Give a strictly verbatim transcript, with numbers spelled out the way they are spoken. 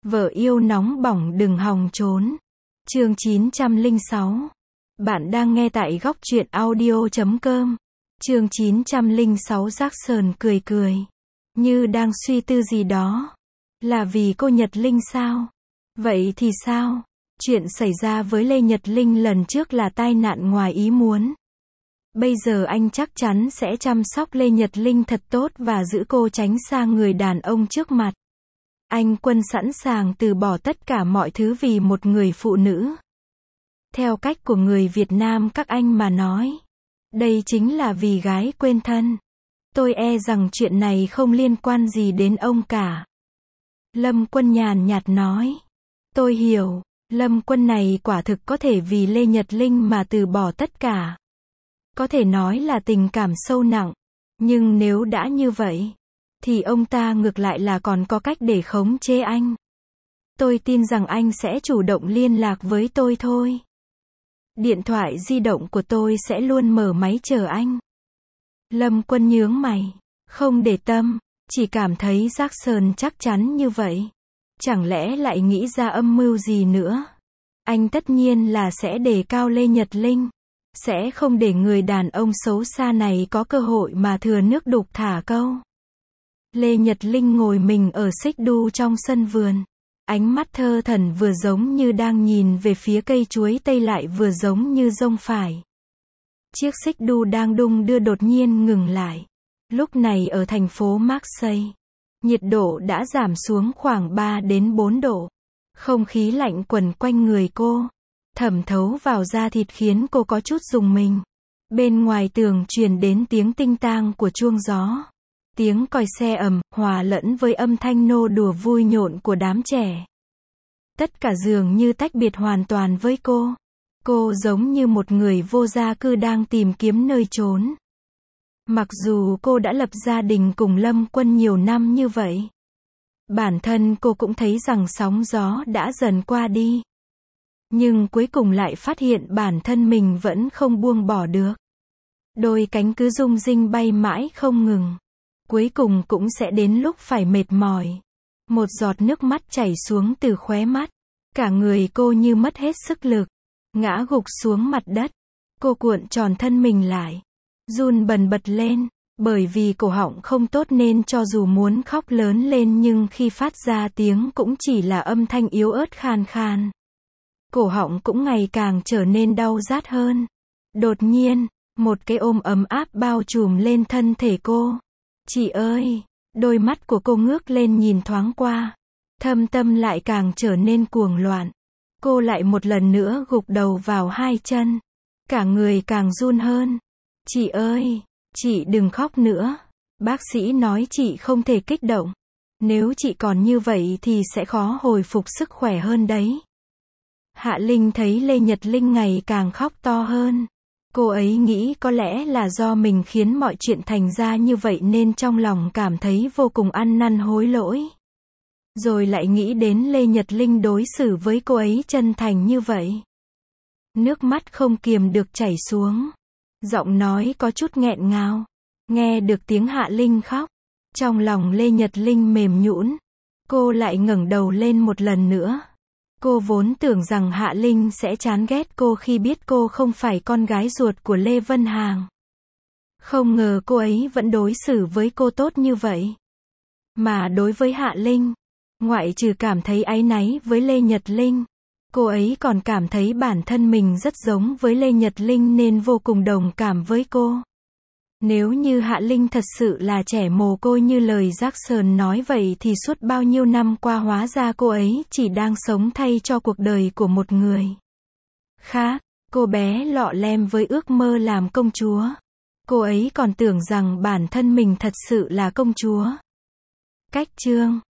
Vợ yêu nóng bỏng đừng hòng trốn. Chương chín trăm lẻ sáu. Bạn đang nghe tại góc truyện audio chấm com. Chương chín trăm lẻ sáu. Jackson cười cười, như đang suy tư gì đó. Là vì cô Nhật Linh sao? Vậy thì sao? Chuyện xảy ra với Lê Nhật Linh lần trước là tai nạn ngoài ý muốn. Bây giờ anh chắc chắn sẽ chăm sóc Lê Nhật Linh thật tốt và giữ cô tránh xa người đàn ông trước mặt. Anh Quân sẵn sàng từ bỏ tất cả mọi thứ vì một người phụ nữ. Theo cách của người Việt Nam các anh mà nói, đây chính là vì gái quên thân. Tôi e rằng chuyện này không liên quan gì đến ông cả. Lâm Quân nhàn nhạt nói. Tôi hiểu, Lâm Quân này quả thực có thể vì Lê Nhật Linh mà từ bỏ tất cả. Có thể nói là tình cảm sâu nặng. Nhưng nếu đã như vậy, thì ông ta ngược lại là còn có cách để khống chế anh. Tôi tin rằng anh sẽ chủ động liên lạc với tôi thôi. Điện thoại di động của tôi sẽ luôn mở máy chờ anh. Lâm Quân nhướng mày, không để tâm, chỉ cảm thấy Jackson chắc chắn như vậy. Chẳng lẽ lại nghĩ ra âm mưu gì nữa? Anh tất nhiên là sẽ đề cao Lê Nhật Linh. Sẽ không để người đàn ông xấu xa này có cơ hội mà thừa nước đục thả câu. Lê Nhật Linh ngồi mình ở xích đu trong sân vườn. Ánh mắt thơ thẩn vừa giống như đang nhìn về phía cây chuối tây lại vừa giống như giông phải. Chiếc xích đu đang đung đưa đột nhiên ngừng lại. Lúc này ở thành phố Marseille, nhiệt độ đã giảm xuống khoảng ba đến bốn độ. Không khí lạnh quẩn quanh người cô, thẩm thấu vào da thịt khiến cô có chút rùng mình. Bên ngoài tường truyền đến tiếng tinh tang của chuông gió. Tiếng còi xe ầm, hòa lẫn với âm thanh nô đùa vui nhộn của đám trẻ. Tất cả dường như tách biệt hoàn toàn với cô. Cô giống như một người vô gia cư đang tìm kiếm nơi trốn. Mặc dù cô đã lập gia đình cùng Lâm Quân nhiều năm như vậy, bản thân cô cũng thấy rằng sóng gió đã dần qua đi. Nhưng cuối cùng lại phát hiện bản thân mình vẫn không buông bỏ được. Đôi cánh cứ rung rinh bay mãi không ngừng. Cuối cùng cũng sẽ đến lúc phải mệt mỏi. Một giọt nước mắt chảy xuống từ khóe mắt. Cả người cô như mất hết sức lực. Ngã gục xuống mặt đất. Cô cuộn tròn thân mình lại. Run bần bật lên. Bởi vì cổ họng không tốt nên cho dù muốn khóc lớn lên nhưng khi phát ra tiếng cũng chỉ là âm thanh yếu ớt khan khan. Cổ họng cũng ngày càng trở nên đau rát hơn. Đột nhiên, một cái ôm ấm áp bao trùm lên thân thể cô. Chị ơi! Đôi mắt của cô ngước lên nhìn thoáng qua. Thâm tâm lại càng trở nên cuồng loạn. Cô lại một lần nữa gục đầu vào hai chân. Cả người càng run hơn. Chị ơi! Chị đừng khóc nữa. Bác sĩ nói chị không thể kích động. Nếu chị còn như vậy thì sẽ khó hồi phục sức khỏe hơn đấy. Hạ Linh thấy Lê Nhật Linh ngày càng khóc to hơn. Cô ấy nghĩ có lẽ là do mình khiến mọi chuyện thành ra như vậy nên trong lòng cảm thấy vô cùng ăn năn hối lỗi. Rồi lại nghĩ đến Lê Nhật Linh đối xử với cô ấy chân thành như vậy. Nước mắt không kiềm được chảy xuống. Giọng nói có chút nghẹn ngào. Nghe được tiếng Hạ Linh khóc. Trong lòng Lê Nhật Linh mềm nhũn. Cô lại ngẩng đầu lên một lần nữa. Cô vốn tưởng rằng Hạ Linh sẽ chán ghét cô khi biết cô không phải con gái ruột của Lê Vân Hàng. Không ngờ cô ấy vẫn đối xử với cô tốt như vậy. Mà đối với Hạ Linh, ngoại trừ cảm thấy áy náy với Lê Nhật Linh, cô ấy còn cảm thấy bản thân mình rất giống với Lê Nhật Linh nên vô cùng đồng cảm với cô. Nếu như Hạ Linh thật sự là trẻ mồ côi như lời Jackson nói vậy thì suốt bao nhiêu năm qua hóa ra cô ấy chỉ đang sống thay cho cuộc đời của một người khác. Cô bé lọ lem với ước mơ làm công chúa. Cô ấy còn tưởng rằng bản thân mình thật sự là công chúa. Cách chương